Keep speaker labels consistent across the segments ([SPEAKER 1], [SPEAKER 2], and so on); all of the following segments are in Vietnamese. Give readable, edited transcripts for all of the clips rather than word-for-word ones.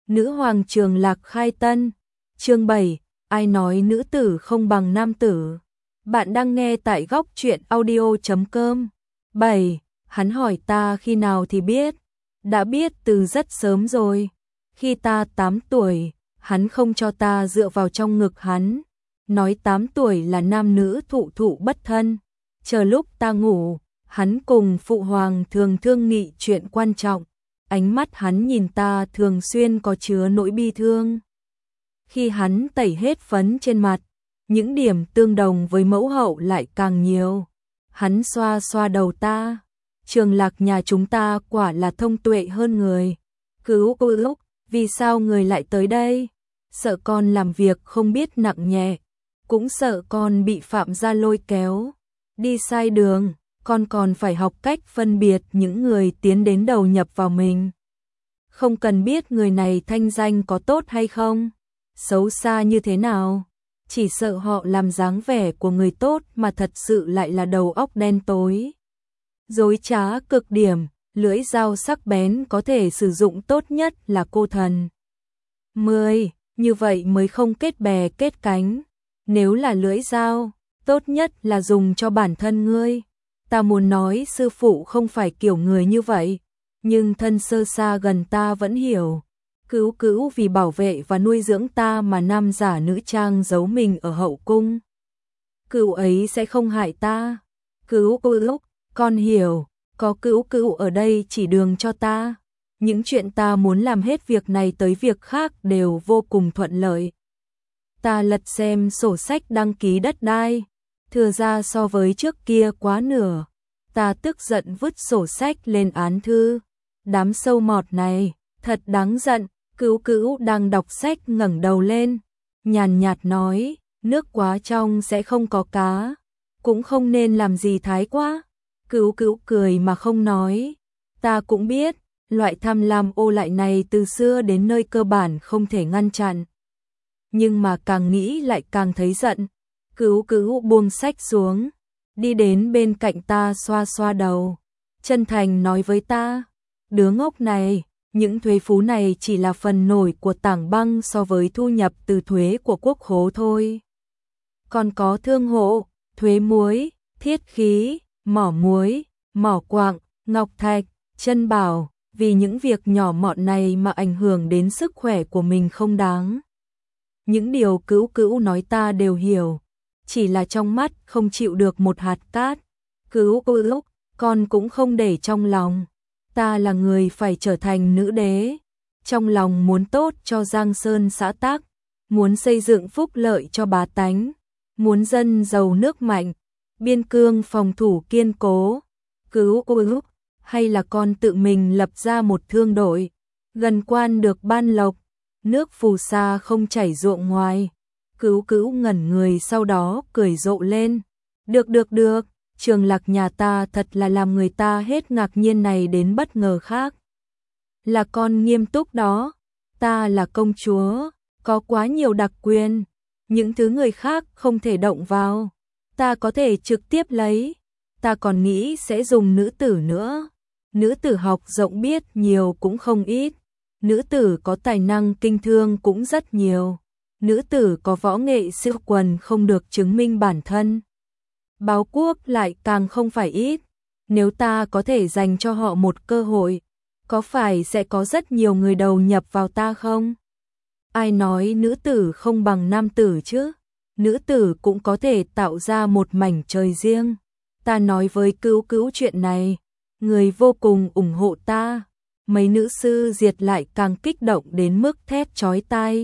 [SPEAKER 1] Nữ hoàng Trường Lạc khai tân. Chương 7, ai nói nữ tử không bằng nam tử. Bạn đang nghe tại góc truyện audio.com. 7. Hắn hỏi ta khi nào thì biết. Đã biết từ rất sớm rồi. Khi ta 8 tuổi, hắn không cho ta dựa vào trong ngực hắn. Nói 8 tuổi là nam nữ thụ thụ bất thân. Chờ lúc ta ngủ, hắn cùng phụ hoàng thường thương nghị chuyện quan trọng. Ánh mắt hắn nhìn ta thường xuyên có chứa nỗi bi thương. Khi hắn tẩy hết phấn trên mặt, những điểm tương đồng với mẫu hậu lại càng nhiều. Hắn xoa xoa đầu ta. Trường Lạc nhà chúng ta quả là thông tuệ hơn người. Cứu cô lúc, vì sao người lại tới đây? Sợ con làm việc không biết nặng nhẹ. Cũng sợ con bị Phạm gia lôi kéo. Đi sai đường, con còn phải học cách phân biệt những người tiến đến đầu nhập vào mình. Không cần biết người này thanh danh có tốt hay không, xấu xa như thế nào. Chỉ sợ họ làm dáng vẻ của người tốt mà thật sự lại là đầu óc đen tối. Dối trá cực điểm, lưỡi dao sắc bén có thể sử dụng tốt nhất là cô thần. 10. Như vậy mới không kết bè kết cánh. Nếu là lưỡi dao, tốt nhất là dùng cho bản thân ngươi. Ta muốn nói sư phụ không phải kiểu người như vậy, nhưng thân sơ xa gần ta vẫn hiểu. Cứu cứu vì bảo vệ và nuôi dưỡng ta mà nam giả nữ trang giấu mình ở hậu cung. Cửu ấy sẽ không hại ta. Cứu cô lúc, con hiểu, có cứu cứu ở đây chỉ đường cho ta. Những chuyện ta muốn làm hết việc này tới việc khác đều vô cùng thuận lợi. Ta lật xem sổ sách đăng ký đất đai, thừa ra so với trước kia quá nửa. Ta tức giận vứt sổ sách lên án thư. Đám sâu mọt này, thật đáng giận. Cứu cứu đang đọc sách ngẩng đầu lên, nhàn nhạt nói, nước quá trong sẽ không có cá, cũng không nên làm gì thái quá. Cứu cứu cười mà không nói. Ta cũng biết, loại tham lam ô lại này từ xưa đến nơi cơ bản không thể ngăn chặn. Nhưng mà càng nghĩ lại càng thấy giận. Cứu cứu buông sách xuống, đi đến bên cạnh ta xoa xoa đầu. Chân thành nói với ta, đứa ngốc này, những thuế phú này chỉ là phần nổi của tảng băng so với thu nhập từ thuế của quốc khố thôi. Còn có thương hộ, thuế muối, thiết khí, mỏ muối, mỏ quặng, ngọc thạch, chân bảo, vì những việc nhỏ mọn này mà ảnh hưởng đến sức khỏe của mình không đáng. Những điều cứu cứu nói ta đều hiểu, chỉ là trong mắt không chịu được một hạt cát. Cứu cứu, con cũng không để trong lòng. Ta là người phải trở thành nữ đế, trong lòng muốn tốt cho Giang Sơn xã tắc, muốn xây dựng phúc lợi cho bá tánh, muốn dân giàu nước mạnh, biên cương phòng thủ kiên cố. Cứu cứu, hay là con tự mình lập ra một thương đội, gần quan được ban lộc, nước phù sa không chảy ruộng ngoài. Cứu cứu ngẩn người sau đó cười rộ lên. Được. Trường Lạc nhà ta thật là làm người ta hết ngạc nhiên này đến bất ngờ khác. Là con nghiêm túc đó, ta là công chúa, có quá nhiều đặc quyền, những thứ người khác không thể động vào, ta có thể trực tiếp lấy. Ta còn nghĩ sẽ dùng nữ tử nữa. Nữ tử học rộng biết nhiều cũng không ít, nữ tử có tài năng kinh thương cũng rất nhiều, nữ tử có võ nghệ siêu quần không được chứng minh bản thân. Báo quốc lại càng không phải ít. Nếu ta có thể dành cho họ một cơ hội, có phải sẽ có rất nhiều người đầu nhập vào ta không? Ai nói nữ tử không bằng nam tử chứ? Nữ tử cũng có thể tạo ra một mảnh trời riêng. Ta nói với cứu cứu chuyện này, người vô cùng ủng hộ ta. Mấy nữ sư diệt lại càng kích động đến mức thét chói tai.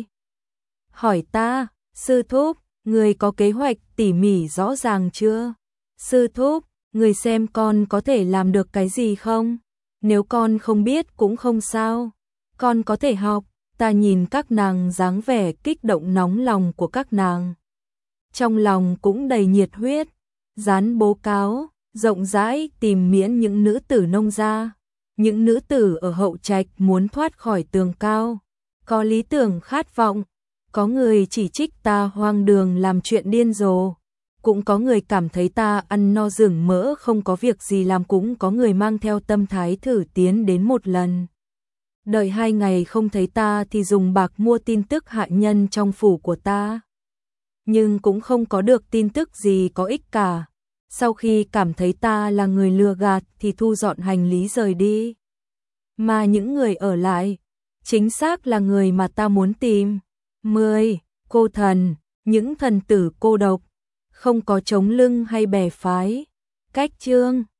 [SPEAKER 1] Hỏi ta, sư thúc, người có kế hoạch tỉ mỉ rõ ràng chưa? Sư thúc, người xem con có thể làm được cái gì không? Nếu con không biết cũng không sao, con có thể học. Ta nhìn các nàng dáng vẻ kích động nóng lòng của các nàng, trong lòng cũng đầy nhiệt huyết. Dán bố cáo, rộng rãi tìm miễn những nữ tử nông gia, những nữ tử ở hậu trạch muốn thoát khỏi tường cao, có lý tưởng khát vọng. Có người chỉ trích ta hoang đường làm chuyện điên rồ, cũng có người cảm thấy ta ăn no rừng mỡ không có việc gì làm, cũng có người mang theo tâm thái thử tiến đến một lần. Đợi 2 ngày không thấy ta thì dùng bạc mua tin tức hạ nhân trong phủ của ta. Nhưng cũng không có được tin tức gì có ích cả. Sau khi cảm thấy ta là người lừa gạt thì thu dọn hành lý rời đi. Mà những người ở lại, chính xác là người mà ta muốn tìm. 10. Cô thần, những thần tử cô độc, không có chống lưng hay bè phái. Cách chương